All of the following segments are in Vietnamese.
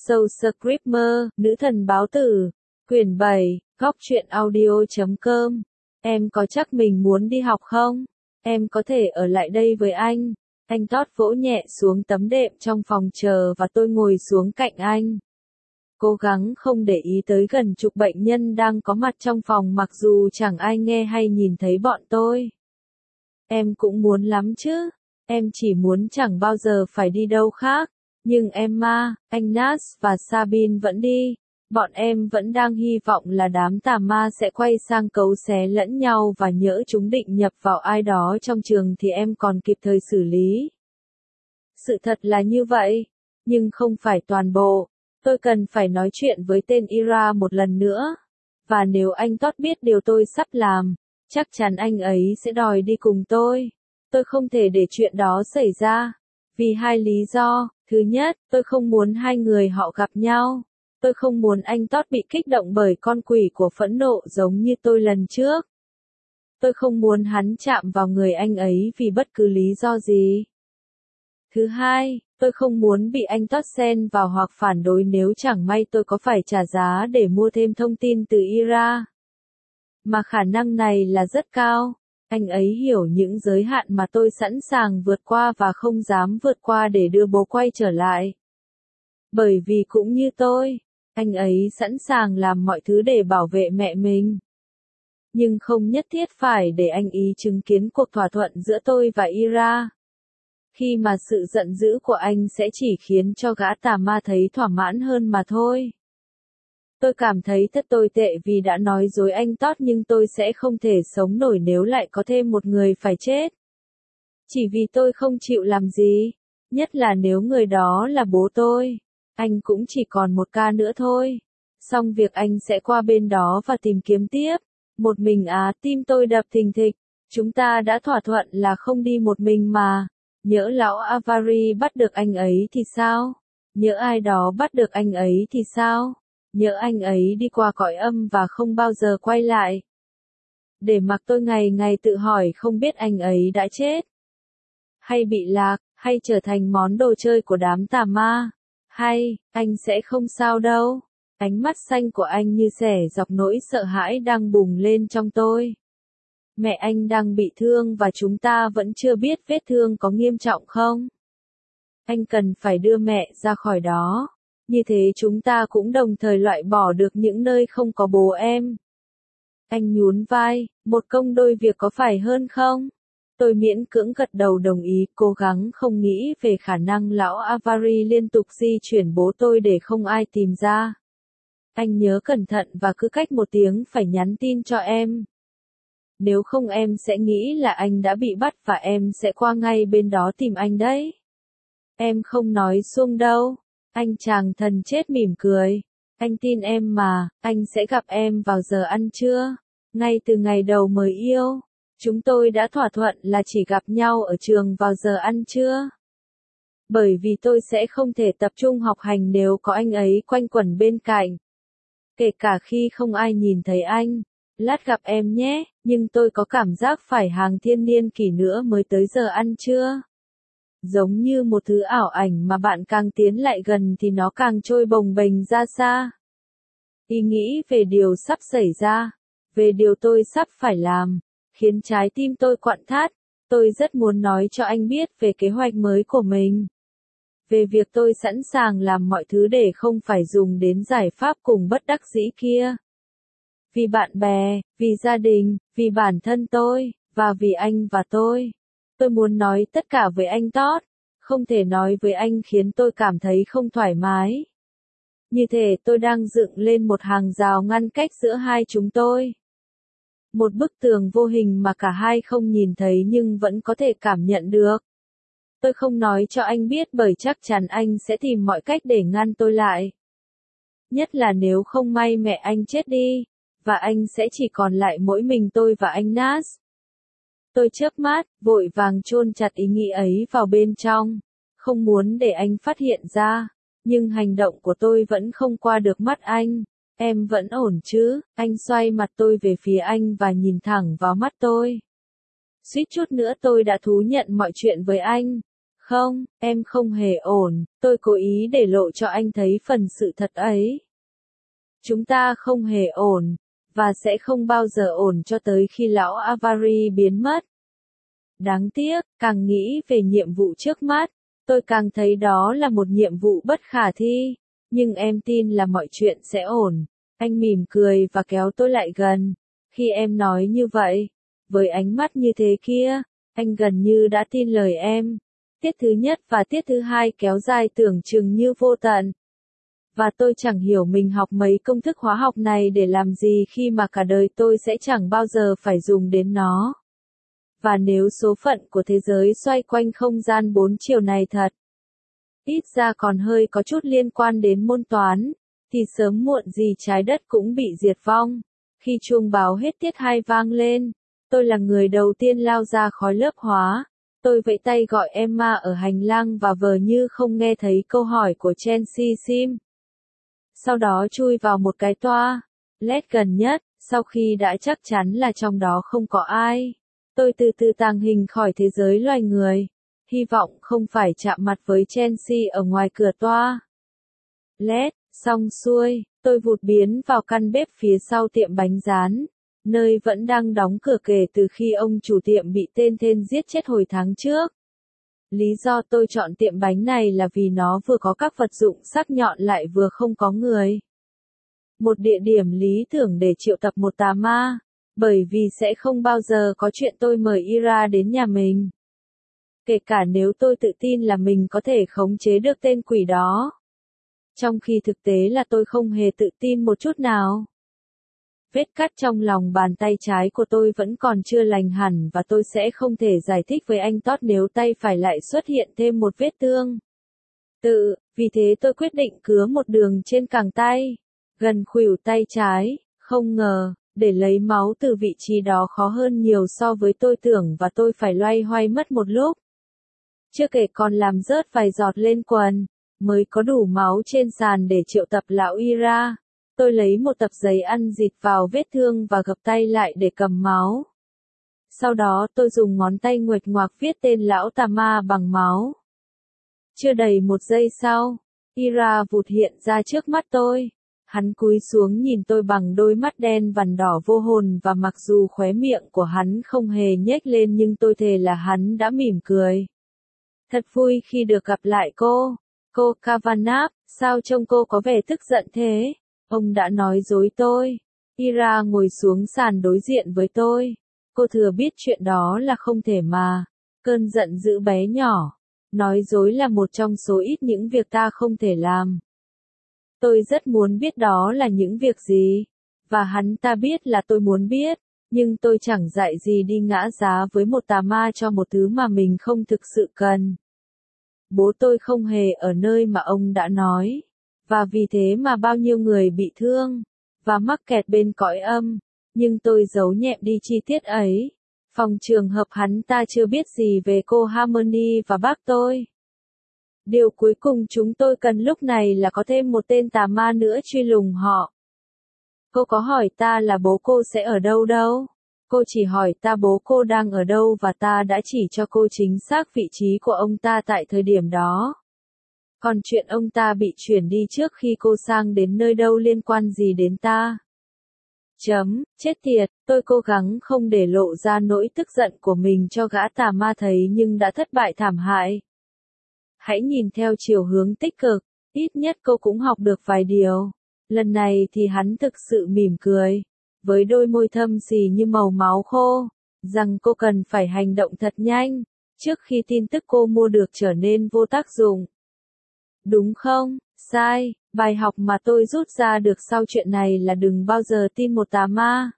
Soul Screamer, Nữ thần báo tử, quyển 7, góc truyện audio.com. Em có chắc mình muốn đi học không? Em có thể ở lại đây với anh. Anh Todd vỗ nhẹ xuống tấm đệm trong phòng chờ và tôi ngồi xuống cạnh anh. Cố gắng không để ý tới gần chục bệnh nhân đang có mặt trong phòng mặc dù chẳng ai nghe hay nhìn thấy bọn tôi. Em cũng muốn lắm chứ. Em chỉ muốn chẳng bao giờ phải đi đâu khác. Nhưng Emma, anh Nas và Sabine vẫn đi. Bọn em vẫn đang hy vọng là đám tà ma sẽ quay sang cấu xé lẫn nhau và nhỡ chúng định nhập vào ai đó trong trường thì em còn kịp thời xử lý. Sự thật là như vậy. Nhưng không phải toàn bộ. Tôi cần phải nói chuyện với tên Ira một lần nữa. Và nếu anh Todd biết điều tôi sắp làm, chắc chắn anh ấy sẽ đòi đi cùng tôi. Tôi không thể để chuyện đó xảy ra. Vì hai lý do. Thứ nhất, tôi không muốn hai người họ gặp nhau. Tôi không muốn anh Todd bị kích động bởi con quỷ của phẫn nộ giống như tôi lần trước. Tôi không muốn hắn chạm vào người anh ấy vì bất cứ lý do gì. Thứ hai, tôi không muốn bị anh Todd xen vào hoặc phản đối nếu chẳng may tôi có phải trả giá để mua thêm thông tin từ Ira. Mà khả năng này là rất cao. Anh ấy hiểu những giới hạn mà tôi sẵn sàng vượt qua và không dám vượt qua để đưa bố quay trở lại. Bởi vì cũng như tôi, anh ấy sẵn sàng làm mọi thứ để bảo vệ mẹ mình. Nhưng không nhất thiết phải để anh ý chứng kiến cuộc thỏa thuận giữa tôi và Ira. Khi mà sự giận dữ của anh sẽ chỉ khiến cho gã tà ma thấy thỏa mãn hơn mà thôi. Tôi cảm thấy thật tồi tệ vì đã nói dối anh Todd nhưng tôi sẽ không thể sống nổi nếu lại có thêm một người phải chết. Chỉ vì tôi không chịu làm gì, nhất là nếu người đó là bố tôi. Anh cũng chỉ còn một ca nữa thôi. Xong việc anh sẽ qua bên đó và tìm kiếm tiếp. Một mình tim tôi đập thình thịch. Chúng ta đã thỏa thuận là không đi một mình mà. Nhỡ lão Avari bắt được anh ấy thì sao? Nhỡ ai đó bắt được anh ấy thì sao? Nhỡ anh ấy đi qua cõi âm và không bao giờ quay lại. Để mặc tôi ngày ngày tự hỏi không biết anh ấy đã chết. Hay bị lạc, hay trở thành món đồ chơi của đám tà ma. Hay, anh sẽ không sao đâu. Ánh mắt xanh của anh như xẻ dọc nỗi sợ hãi đang bùng lên trong tôi. Mẹ anh đang bị thương và chúng ta vẫn chưa biết vết thương có nghiêm trọng không. Anh cần phải đưa mẹ ra khỏi đó. Như thế chúng ta cũng đồng thời loại bỏ được những nơi không có bố em. Anh nhún vai, một công đôi việc có phải hơn không? Tôi miễn cưỡng gật đầu đồng ý, cố gắng không nghĩ về khả năng lão Avari liên tục di chuyển bố tôi để không ai tìm ra. Anh nhớ cẩn thận và cứ cách một tiếng phải nhắn tin cho em. Nếu không em sẽ nghĩ là anh đã bị bắt và em sẽ qua ngay bên đó tìm anh đấy. Em không nói suông đâu. Anh chàng thần chết mỉm cười. Anh tin em mà, anh sẽ gặp em vào giờ ăn trưa. Ngay từ ngày đầu mới yêu, chúng tôi đã thỏa thuận là chỉ gặp nhau ở trường vào giờ ăn trưa. Bởi vì tôi sẽ không thể tập trung học hành nếu có anh ấy quanh quẩn bên cạnh. Kể cả khi không ai nhìn thấy anh. Lát gặp em nhé, nhưng tôi có cảm giác phải hàng thiên niên kỷ nữa mới tới giờ ăn trưa. Giống như một thứ ảo ảnh mà bạn càng tiến lại gần thì nó càng trôi bồng bềnh ra xa. Ý nghĩ về điều sắp xảy ra, về điều tôi sắp phải làm, khiến trái tim tôi quặn thắt. Tôi rất muốn nói cho anh biết về kế hoạch mới của mình. Về việc tôi sẵn sàng làm mọi thứ để không phải dùng đến giải pháp cùng bất đắc dĩ kia. Vì bạn bè, vì gia đình, vì bản thân tôi, và vì anh và tôi. Tôi muốn nói tất cả với anh Todd. Không thể nói với anh khiến tôi cảm thấy không thoải mái. Như thể tôi đang dựng lên một hàng rào ngăn cách giữa hai chúng tôi. Một bức tường vô hình mà cả hai không nhìn thấy nhưng vẫn có thể cảm nhận được. Tôi không nói cho anh biết bởi chắc chắn anh sẽ tìm mọi cách để ngăn tôi lại. Nhất là nếu không may mẹ anh chết đi, và anh sẽ chỉ còn lại mỗi mình tôi và anh Nas. Tôi chớp mắt, vội vàng chôn chặt ý nghĩ ấy vào bên trong, không muốn để anh phát hiện ra, nhưng hành động của tôi vẫn không qua được mắt anh. Em vẫn ổn chứ? Anh xoay mặt tôi về phía anh và nhìn thẳng vào mắt tôi. Suýt chút nữa tôi đã thú nhận mọi chuyện với anh. Không, em không hề ổn, tôi cố ý để lộ cho anh thấy phần sự thật ấy. Chúng ta không hề ổn, và sẽ không bao giờ ổn cho tới khi lão Avari biến mất. Đáng tiếc, càng nghĩ về nhiệm vụ trước mắt, tôi càng thấy đó là một nhiệm vụ bất khả thi, nhưng em tin là mọi chuyện sẽ ổn. Anh mỉm cười và kéo tôi lại gần. Khi em nói như vậy, với ánh mắt như thế kia, anh gần như đã tin lời em. Tiết thứ nhất và tiết thứ hai kéo dài tưởng chừng như vô tận. Và tôi chẳng hiểu mình học mấy công thức hóa học này để làm gì khi mà cả đời tôi sẽ chẳng bao giờ phải dùng đến nó. Và nếu số phận của thế giới xoay quanh không gian 4 chiều này thật, ít ra còn hơi có chút liên quan đến môn toán, thì sớm muộn gì trái đất cũng bị diệt vong. Khi chuông báo hết tiết 2 vang lên, tôi là người đầu tiên lao ra khỏi lớp hóa. Tôi vẫy tay gọi Emma ở hành lang và vờ như không nghe thấy câu hỏi của Chelsea Sim. Sau đó chui vào một cái toilet gần nhất, sau khi đã chắc chắn là trong đó không có ai. Tôi từ từ tàng hình khỏi thế giới loài người, hy vọng không phải chạm mặt với Chelsea ở ngoài cửa toilet. Xong xuôi, tôi vụt biến vào căn bếp phía sau tiệm bánh rán, nơi vẫn đang đóng cửa kể từ khi ông chủ tiệm bị tên giết chết hồi tháng trước. Lý do tôi chọn tiệm bánh này là vì nó vừa có các vật dụng sắc nhọn lại vừa không có người. Một địa điểm lý tưởng để triệu tập một tà ma, bởi vì sẽ không bao giờ có chuyện tôi mời Ira đến nhà mình. Kể cả nếu tôi tự tin là mình có thể khống chế được tên quỷ đó. Trong khi thực tế là tôi không hề tự tin một chút nào. Vết cắt trong lòng bàn tay trái của tôi vẫn còn chưa lành hẳn và tôi sẽ không thể giải thích với anh Todd nếu tay phải lại xuất hiện thêm một vết thương. Vì thế tôi quyết định cứa một đường trên cẳng tay, gần khuỷu tay trái, không ngờ, để lấy máu từ vị trí đó khó hơn nhiều so với tôi tưởng và tôi phải loay hoay mất một lúc. Chưa kể còn làm rớt vài giọt lên quần, mới có đủ máu trên sàn để triệu tập lão Ira. Tôi lấy một tập giấy ăn dịt vào vết thương và gập tay lại để cầm máu. Sau đó tôi dùng ngón tay nguệch ngoạc viết tên lão tà ma bằng máu. Chưa đầy một giây sau, Ira vụt hiện ra trước mắt tôi. Hắn cúi xuống nhìn tôi bằng đôi mắt đen vằn đỏ vô hồn và mặc dù khóe miệng của hắn không hề nhếch lên nhưng tôi thề là hắn đã mỉm cười. Thật vui khi được gặp lại cô. Cô Kavanagh, sao trông cô có vẻ tức giận thế? Ông đã nói dối tôi. Ira ngồi xuống sàn đối diện với tôi. Cô thừa biết chuyện đó là không thể mà. Cơn giận dữ bé nhỏ. Nói dối là một trong số ít những việc ta không thể làm. Tôi rất muốn biết đó là những việc gì. Và hắn ta biết là tôi muốn biết. Nhưng tôi chẳng dạy gì đi ngã giá với một tà ma cho một thứ mà mình không thực sự cần. Bố tôi không hề ở nơi mà ông đã nói. Và vì thế mà bao nhiêu người bị thương, và mắc kẹt bên cõi âm. Nhưng tôi giấu nhẹm đi chi tiết ấy. Phòng trường hợp hắn ta chưa biết gì về cô Harmony và bác tôi. Điều cuối cùng chúng tôi cần lúc này là có thêm một tên tà ma nữa truy lùng họ. Cô có hỏi ta là bố cô sẽ ở đâu đâu? Cô chỉ hỏi ta bố cô đang ở đâu và ta đã chỉ cho cô chính xác vị trí của ông ta tại thời điểm đó. Còn chuyện ông ta bị chuyển đi trước khi cô sang đến nơi đâu liên quan gì đến ta? Chết tiệt, tôi cố gắng không để lộ ra nỗi tức giận của mình cho gã tà ma thấy nhưng đã thất bại thảm hại. Hãy nhìn theo chiều hướng tích cực, ít nhất cô cũng học được vài điều. Lần này thì hắn thực sự mỉm cười, với đôi môi thâm xì như màu máu khô, rằng cô cần phải hành động thật nhanh, trước khi tin tức cô mua được trở nên vô tác dụng. Đúng không? Sai, bài học mà tôi rút ra được sau chuyện này là đừng bao giờ tin một tà ma.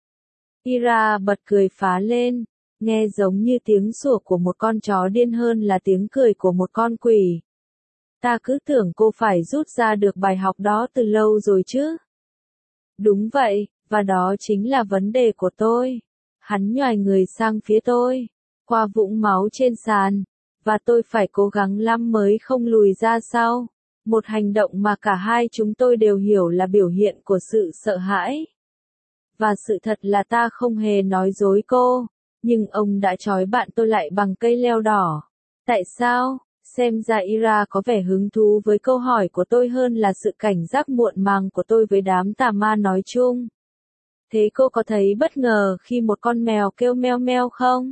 Ira bật cười phá lên, nghe giống như tiếng sủa của một con chó điên hơn là tiếng cười của một con quỷ. Ta cứ tưởng cô phải rút ra được bài học đó từ lâu rồi chứ. Đúng vậy, và đó chính là vấn đề của tôi. Hắn nhoài người sang phía tôi, qua vũng máu trên sàn, và tôi phải cố gắng lắm mới không lùi ra sau. Một hành động mà cả hai chúng tôi đều hiểu là biểu hiện của sự sợ hãi. Và sự thật là ta không hề nói dối cô, nhưng ông đã trói bạn tôi lại bằng cây leo đỏ. Tại sao? Xem ra Ira có vẻ hứng thú với câu hỏi của tôi hơn là sự cảnh giác muộn màng của tôi với đám tà ma nói chung. Thế cô có thấy bất ngờ khi một con mèo kêu meo meo không?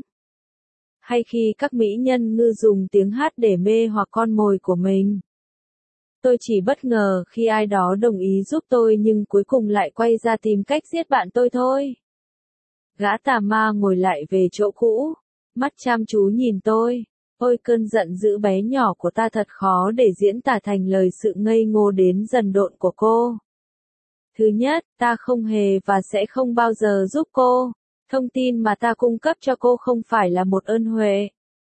Hay khi các mỹ nhân ngư dùng tiếng hát để mê hoặc con mồi của mình? Tôi chỉ bất ngờ khi ai đó đồng ý giúp tôi nhưng cuối cùng lại quay ra tìm cách giết bạn tôi thôi. Gã tà ma ngồi lại về chỗ cũ, mắt chăm chú nhìn tôi. Ôi cơn giận dữ bé nhỏ của ta thật khó để diễn tả thành lời sự ngây ngô đến dần độn của cô. Thứ nhất, ta không hề và sẽ không bao giờ giúp cô. Thông tin mà ta cung cấp cho cô không phải là một ơn huệ.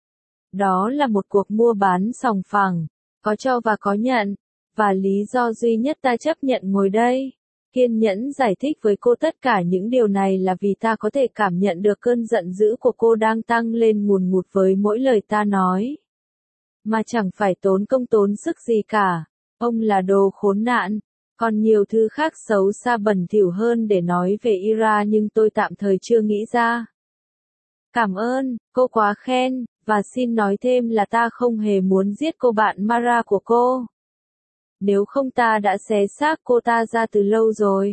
Đó là một cuộc mua bán sòng phẳng, có cho và có nhận, và lý do duy nhất ta chấp nhận ngồi đây, kiên nhẫn giải thích với cô tất cả những điều này là vì ta có thể cảm nhận được cơn giận dữ của cô đang tăng lên ngùn ngụt với mỗi lời ta nói. Mà chẳng phải tốn công tốn sức gì cả, ông là đồ khốn nạn. Còn nhiều thứ khác xấu xa bẩn thỉu hơn để nói về Ira nhưng tôi tạm thời chưa nghĩ ra. Cảm ơn, cô quá khen, và xin nói thêm là ta không hề muốn giết cô bạn Mara của cô. Nếu không ta đã xé xác cô ta ra từ lâu rồi.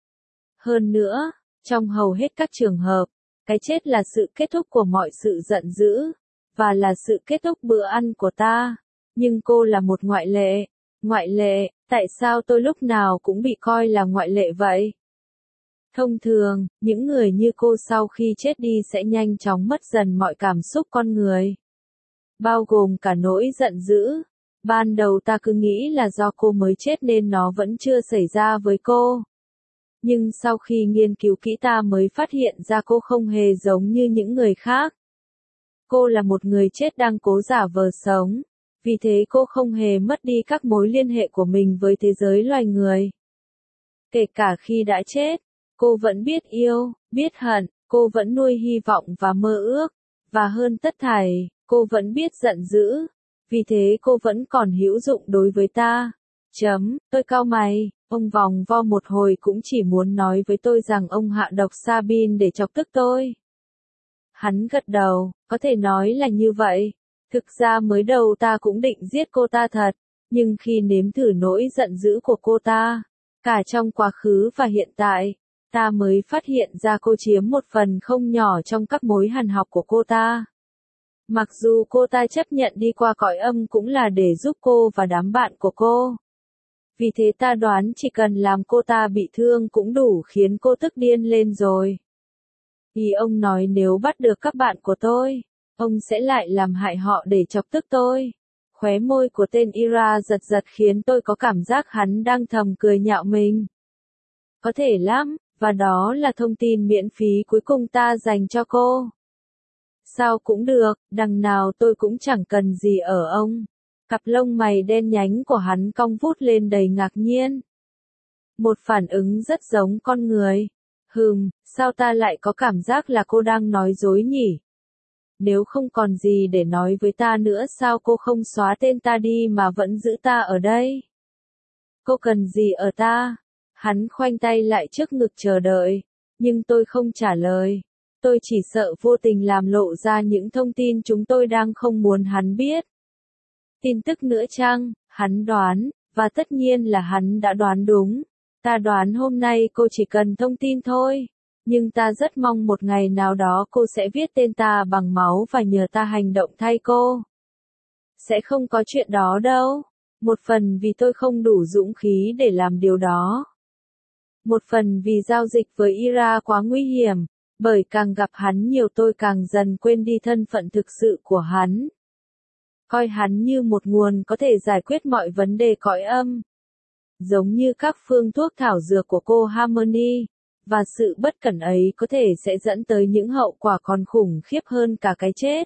Hơn nữa, trong hầu hết các trường hợp, cái chết là sự kết thúc của mọi sự giận dữ, và là sự kết thúc bữa ăn của ta. Nhưng cô là một ngoại lệ. Ngoại lệ, tại sao tôi lúc nào cũng bị coi là ngoại lệ vậy? Thông thường, những người như cô sau khi chết đi sẽ nhanh chóng mất dần mọi cảm xúc con người. Bao gồm cả nỗi giận dữ. Ban đầu ta cứ nghĩ là do cô mới chết nên nó vẫn chưa xảy ra với cô. Nhưng sau khi nghiên cứu kỹ ta mới phát hiện ra cô không hề giống như những người khác. Cô là một người chết đang cố giả vờ sống. Vì thế cô không hề mất đi các mối liên hệ của mình với thế giới loài người. Kể cả khi đã chết, cô vẫn biết yêu, biết hận, cô vẫn nuôi hy vọng và mơ ước. Và hơn tất thảy, cô vẫn biết giận dữ. Vì thế cô vẫn còn hữu dụng đối với ta. Tôi cau mày, ông vòng vo một hồi cũng chỉ muốn nói với tôi rằng ông hạ độc Sabine để chọc tức tôi. Hắn gật đầu, có thể nói là như vậy. Thực ra mới đầu ta cũng định giết cô ta thật, nhưng khi nếm thử nỗi giận dữ của cô ta, cả trong quá khứ và hiện tại, ta mới phát hiện ra cô chiếm một phần không nhỏ trong các mối hằn học của cô ta. Mặc dù cô ta chấp nhận đi qua cõi âm cũng là để giúp cô và đám bạn của cô. Vì thế ta đoán chỉ cần làm cô ta bị thương cũng đủ khiến cô tức điên lên rồi. Ý ông nói nếu bắt được các bạn của tôi, ông sẽ lại làm hại họ để chọc tức tôi. Khóe môi của tên Ira giật giật khiến tôi có cảm giác hắn đang thầm cười nhạo mình. Có thể lắm, và đó là thông tin miễn phí cuối cùng ta dành cho cô. Sao cũng được, đằng nào tôi cũng chẳng cần gì ở ông. Cặp lông mày đen nhánh của hắn cong vút lên đầy ngạc nhiên. Một phản ứng rất giống con người. Sao ta lại có cảm giác là cô đang nói dối nhỉ? Nếu không còn gì để nói với ta nữa sao cô không xóa tên ta đi mà vẫn giữ ta ở đây? Cô cần gì ở ta? Hắn khoanh tay lại trước ngực chờ đợi, nhưng tôi không trả lời. Tôi chỉ sợ vô tình làm lộ ra những thông tin chúng tôi đang không muốn hắn biết. Tin tức nữa chăng? Hắn đoán, và tất nhiên là hắn đã đoán đúng. Ta đoán hôm nay cô chỉ cần thông tin thôi. Nhưng ta rất mong một ngày nào đó cô sẽ viết tên ta bằng máu và nhờ ta hành động thay cô. Sẽ không có chuyện đó đâu. Một phần vì tôi không đủ dũng khí để làm điều đó. Một phần vì giao dịch với Ira quá nguy hiểm, bởi càng gặp hắn nhiều tôi càng dần quên đi thân phận thực sự của hắn. Coi hắn như một nguồn có thể giải quyết mọi vấn đề cõi âm. Giống như các phương thuốc thảo dược của cô Harmony. Và sự bất cẩn ấy có thể sẽ dẫn tới những hậu quả còn khủng khiếp hơn cả cái chết.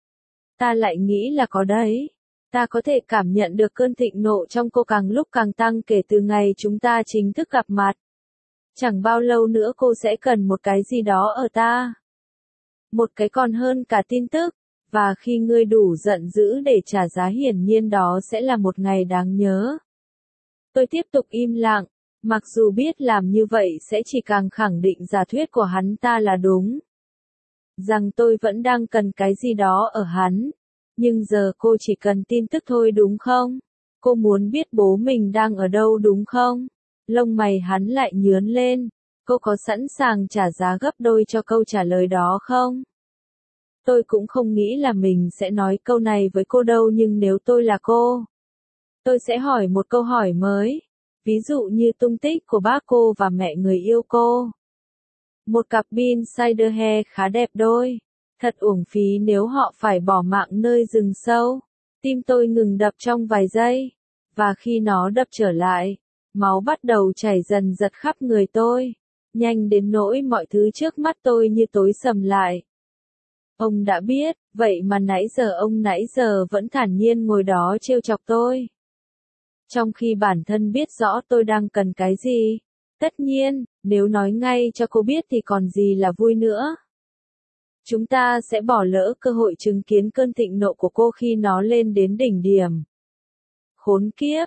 Ta lại nghĩ là có đấy. Ta có thể cảm nhận được cơn thịnh nộ trong cô càng lúc càng tăng kể từ ngày chúng ta chính thức gặp mặt. Chẳng bao lâu nữa cô sẽ cần một cái gì đó ở ta. Một cái còn hơn cả tin tức. Và khi ngươi đủ giận dữ để trả giá hiển nhiên đó sẽ là một ngày đáng nhớ. Tôi tiếp tục im lặng. Mặc dù biết làm như vậy sẽ chỉ càng khẳng định giả thuyết của hắn ta là đúng. Rằng tôi vẫn đang cần cái gì đó ở hắn. Nhưng giờ cô chỉ cần tin tức thôi đúng không? Cô muốn biết bố mình đang ở đâu đúng không? Lông mày hắn lại nhướng lên. Cô có sẵn sàng trả giá gấp đôi cho câu trả lời đó không? Tôi cũng không nghĩ là mình sẽ nói câu này với cô đâu, nhưng nếu tôi là cô, tôi sẽ hỏi một câu hỏi mới. Ví dụ như tung tích của bác cô và mẹ người yêu cô. Một cặp insider hair khá đẹp đôi. Thật uổng phí nếu họ phải bỏ mạng nơi rừng sâu. Tim tôi ngừng đập trong vài giây. Và khi nó đập trở lại, máu bắt đầu chảy dần dật khắp người tôi. Nhanh đến nỗi mọi thứ trước mắt tôi như tối sầm lại. Ông đã biết, vậy mà ông nãy giờ vẫn thản nhiên ngồi đó trêu chọc tôi. Trong khi bản thân biết rõ tôi đang cần cái gì. Tất nhiên, nếu nói ngay cho cô biết thì còn gì là vui nữa. Chúng ta sẽ bỏ lỡ cơ hội chứng kiến cơn thịnh nộ của cô khi nó lên đến đỉnh điểm. Khốn kiếp,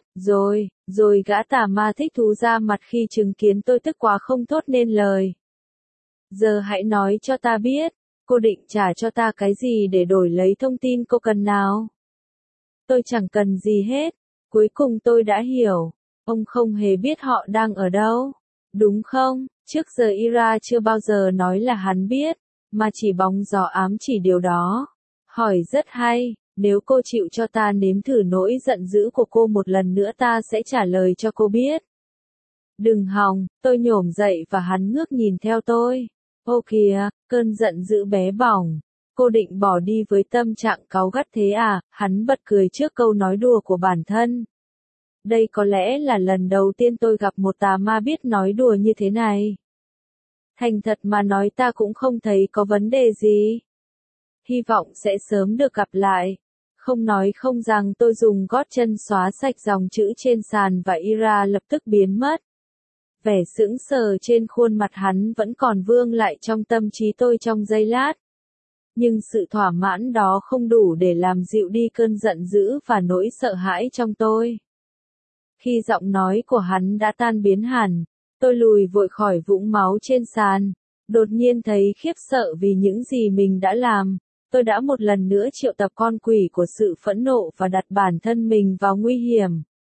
rồi gã tà ma thích thú ra mặt khi chứng kiến tôi tức quá không thốt nên lời. Giờ hãy nói cho ta biết, cô định trả cho ta cái gì để đổi lấy thông tin cô cần nào? Tôi chẳng cần gì hết, cuối cùng tôi đã hiểu, ông không hề biết họ đang ở đâu, đúng không? Trước giờ Ira chưa bao giờ nói là hắn biết, mà chỉ bóng gió ám chỉ điều đó. Hỏi rất hay, nếu cô chịu cho ta nếm thử nỗi giận dữ của cô một lần nữa ta sẽ trả lời cho cô biết. Đừng hòng, tôi nhổm dậy và hắn ngước nhìn theo tôi. Ô kìa, cơn giận dữ bé bỏng. Cô định bỏ đi với tâm trạng cáu gắt thế à? Hắn bật cười trước câu nói đùa của bản thân. Đây có lẽ là lần đầu tiên tôi gặp một tà ma biết nói đùa như thế này. Thành thật mà nói ta cũng không thấy có vấn đề gì. Hy vọng sẽ sớm được gặp lại. Không nói không rằng tôi dùng gót chân xóa sạch dòng chữ trên sàn và Ira lập tức biến mất. Vẻ sững sờ trên khuôn mặt hắn vẫn còn vương lại trong tâm trí tôi trong giây lát. Nhưng sự thỏa mãn đó không đủ để làm dịu đi cơn giận dữ và nỗi sợ hãi trong tôi. Khi giọng nói của hắn đã tan biến hẳn, tôi lùi vội khỏi vũng máu trên sàn. Đột nhiên thấy khiếp sợ vì những gì mình đã làm. Tôi đã một lần nữa triệu tập con quỷ của sự phẫn nộ và đặt bản thân mình vào nguy hiểm.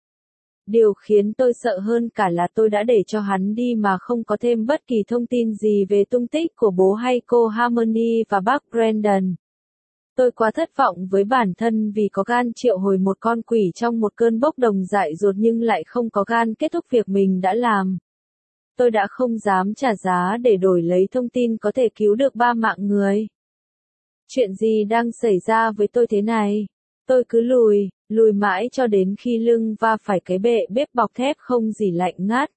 Điều khiến tôi sợ hơn cả là tôi đã để cho hắn đi mà không có thêm bất kỳ thông tin gì về tung tích của bố hay cô Harmony và bác Brandon. Tôi quá thất vọng với bản thân vì có gan triệu hồi một con quỷ trong một cơn bốc đồng dại dột nhưng lại không có gan kết thúc việc mình đã làm. Tôi đã không dám trả giá để đổi lấy thông tin có thể cứu được 3 mạng người. Chuyện gì đang xảy ra với tôi thế này? Tôi cứ lùi mãi cho đến khi lưng va phải cái bệ bếp bọc thép không gì lạnh ngắt.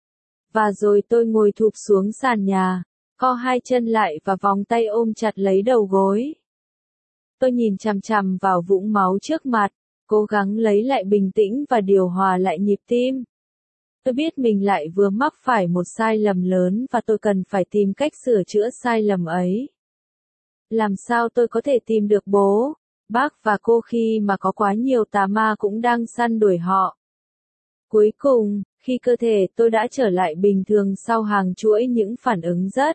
Và rồi tôi ngồi thụp xuống sàn nhà, co hai chân lại và vòng tay ôm chặt lấy đầu gối. Tôi nhìn chằm chằm vào vũng máu trước mặt, cố gắng lấy lại bình tĩnh và điều hòa lại nhịp tim. Tôi biết mình lại vừa mắc phải một sai lầm lớn và tôi cần phải tìm cách sửa chữa sai lầm ấy. Làm sao tôi có thể tìm được bố, bác và cô khi mà có quá nhiều tà ma cũng đang săn đuổi họ? Cuối cùng, khi cơ thể tôi đã trở lại bình thường sau hàng chuỗi những phản ứng rất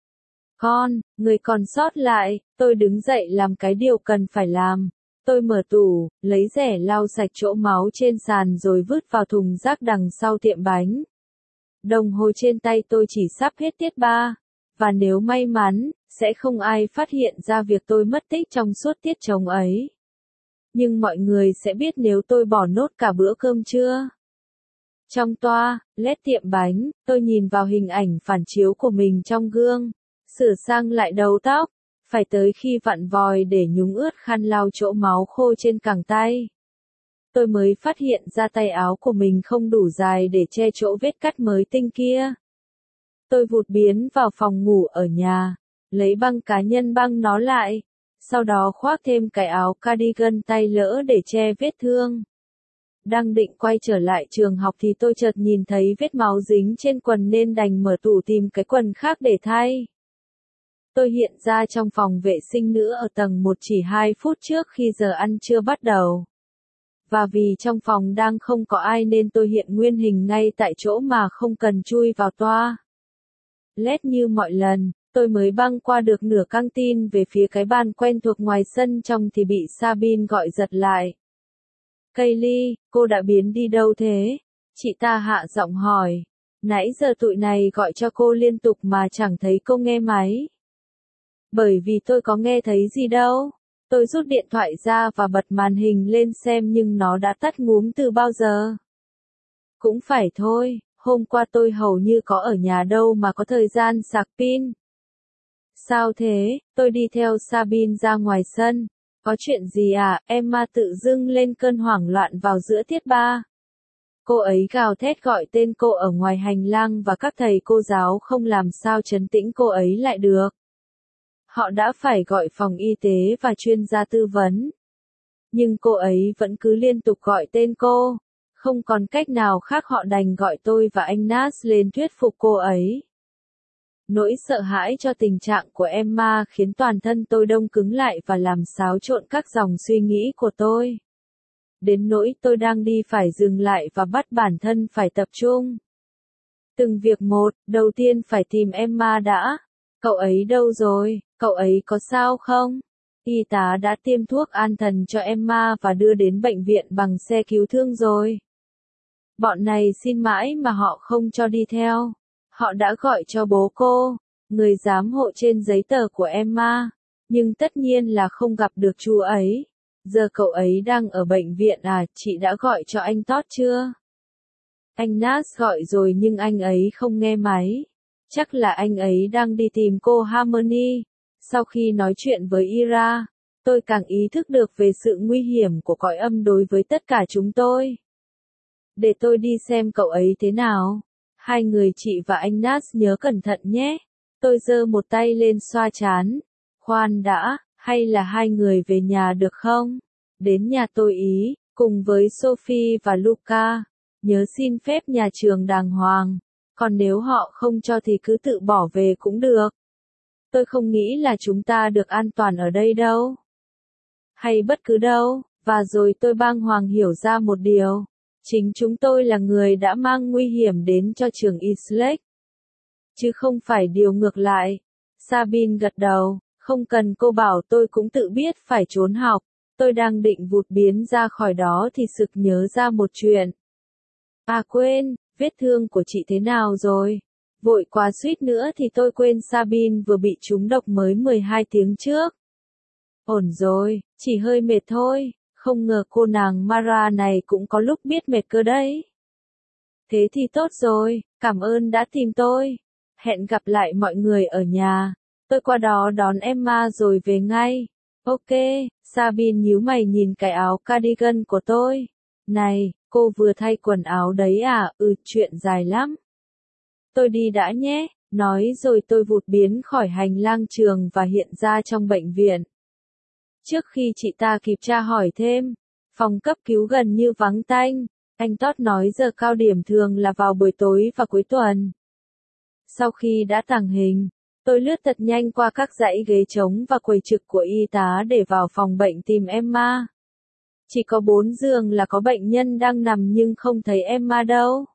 người còn sót lại, tôi đứng dậy làm cái điều cần phải làm. Tôi mở tủ, lấy rẻ lau sạch chỗ máu trên sàn rồi vứt vào thùng rác đằng sau tiệm bánh. Đồng hồ trên tay tôi chỉ sắp hết tiết 3, và nếu may mắn, sẽ không ai phát hiện ra việc tôi mất tích trong suốt tiết trống ấy. Nhưng mọi người sẽ biết nếu tôi bỏ nốt cả bữa cơm trưa. Trong toilet tiệm bánh, tôi nhìn vào hình ảnh phản chiếu của mình trong gương, sửa sang lại đầu tóc, phải tới khi vặn vòi để nhúng ướt khăn lau chỗ máu khô trên cẳng tay. Tôi mới phát hiện ra tay áo của mình không đủ dài để che chỗ vết cắt mới tinh kia. Tôi vụt biến vào phòng ngủ ở nhà, lấy băng cá nhân băng nó lại, sau đó khoác thêm cái áo cardigan tay lỡ để che vết thương. Đang định quay trở lại trường học thì tôi chợt nhìn thấy vết máu dính trên quần nên đành mở tủ tìm cái quần khác để thay. Tôi hiện ra trong phòng vệ sinh nữa ở tầng 1 chỉ 2 phút trước khi giờ ăn trưa bắt đầu. Và vì trong phòng đang không có ai nên tôi hiện nguyên hình ngay tại chỗ mà không cần chui vào toilet như mọi lần. Tôi mới băng qua được nửa căng tin về phía cái bàn quen thuộc ngoài sân trong thì bị Sabine gọi giật lại. Kaylee, cô đã biến đi đâu thế? Chị ta hạ giọng hỏi. Nãy giờ tụi này gọi cho cô liên tục mà chẳng thấy cô nghe máy. Bởi vì tôi có nghe thấy gì đâu. Tôi rút điện thoại ra và bật màn hình lên xem nhưng nó đã tắt ngúm từ bao giờ. Cũng phải thôi, hôm qua tôi hầu như có ở nhà đâu mà có thời gian sạc pin. Sao thế? Tôi đi theo Sabine ra ngoài sân. Có chuyện gì à? Emma tự dưng lên cơn hoảng loạn vào giữa tiết 3. Cô ấy gào thét gọi tên cô ở ngoài hành lang và các thầy cô giáo không làm sao trấn tĩnh cô ấy lại được. Họ đã phải gọi phòng y tế và chuyên gia tư vấn. Nhưng cô ấy vẫn cứ liên tục gọi tên cô. Không còn cách nào khác họ đành gọi tôi và anh Nas lên thuyết phục cô ấy. Nỗi sợ hãi cho tình trạng của Emma khiến toàn thân tôi đông cứng lại và làm xáo trộn các dòng suy nghĩ của tôi. Đến nỗi tôi đang đi phải dừng lại và bắt bản thân phải tập trung. Từng việc một, đầu tiên phải tìm Emma đã. Cậu ấy đâu rồi? Cậu ấy có sao không? Y tá đã tiêm thuốc an thần cho Emma và đưa đến bệnh viện bằng xe cứu thương rồi. Bọn này xin mãi mà họ không cho đi theo. Họ đã gọi cho bố cô, người giám hộ trên giấy tờ của Emma, nhưng tất nhiên là không gặp được chú ấy. Giờ cậu ấy đang ở bệnh viện à, chị đã gọi cho anh Todd chưa? Anh Nas gọi rồi nhưng anh ấy không nghe máy. Chắc là anh ấy đang đi tìm cô Harmony. Sau khi nói chuyện với Ira, tôi càng ý thức được về sự nguy hiểm của cõi âm đối với tất cả chúng tôi. Để tôi đi xem cậu ấy thế nào. Hai người chị và anh Nas nhớ cẩn thận nhé. Tôi giơ một tay lên xoa trán. Khoan đã, hay là hai người về nhà được không? Đến nhà tôi ý, cùng với Sophie và Luca. Nhớ xin phép nhà trường đàng hoàng. Còn nếu họ không cho thì cứ tự bỏ về cũng được. Tôi không nghĩ là chúng ta được an toàn ở đây đâu. Hay bất cứ đâu. Và rồi tôi bàng hoàng hiểu ra một điều. Chính chúng tôi là người đã mang nguy hiểm đến cho trường Eastlake. Chứ không phải điều ngược lại. Sabine gật đầu. Không cần cô bảo tôi cũng tự biết phải trốn học. Tôi đang định vụt biến ra khỏi đó thì sực nhớ ra một chuyện. À quên, vết thương của chị thế nào rồi? Vội quá suýt nữa thì tôi quên Sabine vừa bị trúng độc mới 12 tiếng trước. Ổn rồi, chỉ hơi mệt thôi. Không ngờ cô nàng Mara này cũng có lúc biết mệt cơ đấy. Thế thì tốt rồi, cảm ơn đã tìm tôi. Hẹn gặp lại mọi người ở nhà. Tôi qua đó đón Emma rồi về ngay. Ok, Sabine nhíu mày nhìn cái áo cardigan của tôi. Này, cô vừa thay quần áo đấy à? Chuyện dài lắm. Tôi đi đã nhé, nói rồi tôi vụt biến khỏi hành lang trường và hiện ra trong bệnh viện. Trước khi chị ta kịp tra hỏi thêm, phòng cấp cứu gần như vắng tanh. Anh Todd nói giờ cao điểm thường là vào buổi tối và cuối tuần. Sau khi đã tàng hình, tôi lướt thật nhanh qua các dãy ghế trống và quầy trực của y tá để vào phòng bệnh tìm Emma. Chỉ có 4 giường là có bệnh nhân đang nằm nhưng không thấy Emma đâu.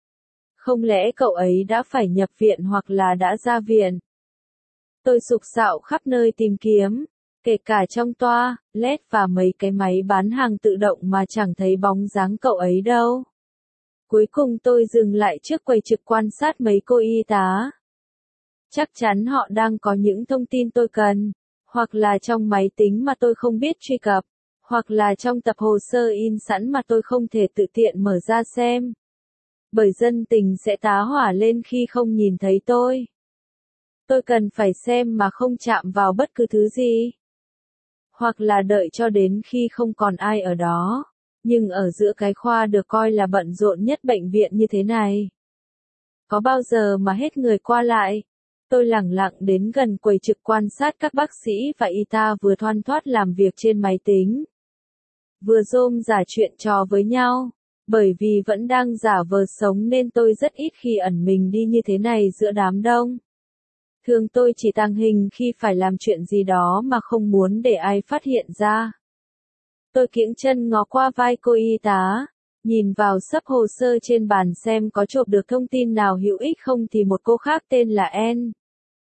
Không lẽ cậu ấy đã phải nhập viện hoặc là đã ra viện? Tôi sục sạo khắp nơi tìm kiếm, kể cả trong toa, LED và mấy cái máy bán hàng tự động mà chẳng thấy bóng dáng cậu ấy đâu. Cuối cùng tôi dừng lại trước quầy trực quan sát mấy cô y tá. Chắc chắn họ đang có những thông tin tôi cần, hoặc là trong máy tính mà tôi không biết truy cập, hoặc là trong tập hồ sơ in sẵn mà tôi không thể tự tiện mở ra xem. Bởi dân tình sẽ tá hỏa lên khi không nhìn thấy tôi. Tôi cần phải xem mà không chạm vào bất cứ thứ gì. Hoặc là đợi cho đến khi không còn ai ở đó. Nhưng ở giữa cái khoa được coi là bận rộn nhất bệnh viện như thế này, có bao giờ mà hết người qua lại? Tôi lẳng lặng đến gần quầy trực quan sát các bác sĩ và y tá vừa thoăn thoắt làm việc trên máy tính. Vừa rôm rả chuyện trò với nhau. Bởi vì vẫn đang giả vờ sống nên tôi rất ít khi ẩn mình đi như thế này giữa đám đông. Thường tôi chỉ tàng hình khi phải làm chuyện gì đó mà không muốn để ai phát hiện ra. Tôi kiễng chân ngó qua vai cô y tá, nhìn vào xấp hồ sơ trên bàn xem có chộp được thông tin nào hữu ích không thì một cô khác tên là Anne.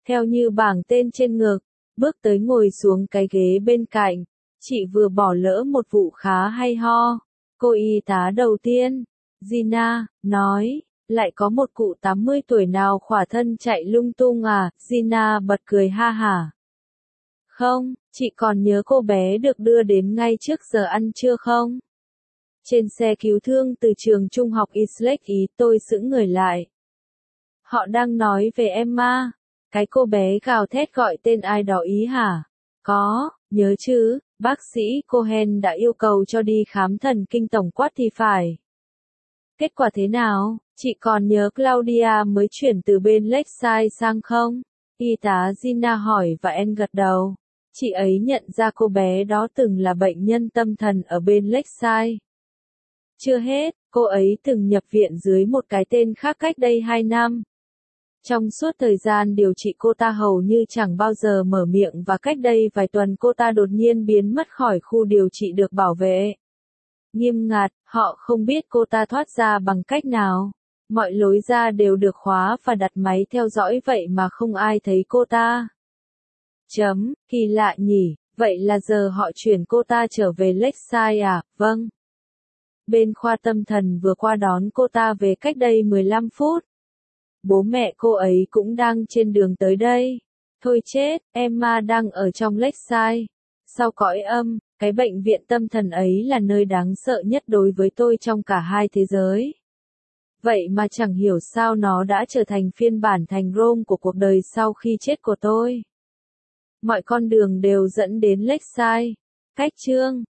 theo như bảng tên trên ngực, bước tới ngồi xuống cái ghế bên cạnh. Chị vừa bỏ lỡ một vụ khá hay ho. Cô y tá đầu tiên, Gina, nói, lại có một cụ 80 tuổi nào khỏa thân chạy lung tung à? Gina bật cười ha hả. Không, chị còn nhớ cô bé được đưa đến ngay trước giờ ăn trưa không? Trên xe cứu thương từ trường trung học Eastlake Ý, tôi sững người lại. Họ đang nói về Emma. Cái cô bé gào thét gọi tên ai đó Ý hả? Có, nhớ chứ, bác sĩ Cohen đã yêu cầu cho đi khám thần kinh tổng quát thì phải. Kết quả thế nào? Chị còn nhớ Claudia mới chuyển từ bên Lakeside sang không? Y tá Gina hỏi và Anne gật đầu. Chị ấy nhận ra cô bé đó từng là bệnh nhân tâm thần ở bên Lakeside. Chưa hết, cô ấy từng nhập viện dưới một cái tên khác cách đây 2 năm. Trong suốt thời gian điều trị cô ta hầu như chẳng bao giờ mở miệng và cách đây vài tuần cô ta đột nhiên biến mất khỏi khu điều trị được bảo vệ nghiêm ngặt, họ không biết cô ta thoát ra bằng cách nào. Mọi lối ra đều được khóa và đặt máy theo dõi vậy mà không ai thấy cô ta. Kỳ lạ nhỉ, vậy là giờ họ chuyển cô ta trở về Lakeside à? Vâng. Bên khoa tâm thần vừa qua đón cô ta về cách đây 15 phút. Bố mẹ cô ấy cũng đang trên đường tới đây. Thôi chết, Emma đang ở trong Lakeside. Sau cõi âm, cái bệnh viện tâm thần ấy là nơi đáng sợ nhất đối với tôi trong cả hai thế giới. Vậy mà chẳng hiểu sao nó đã trở thành phiên bản thành Rome của cuộc đời sau khi chết của tôi. Mọi con đường đều dẫn đến Lakeside. Cách chương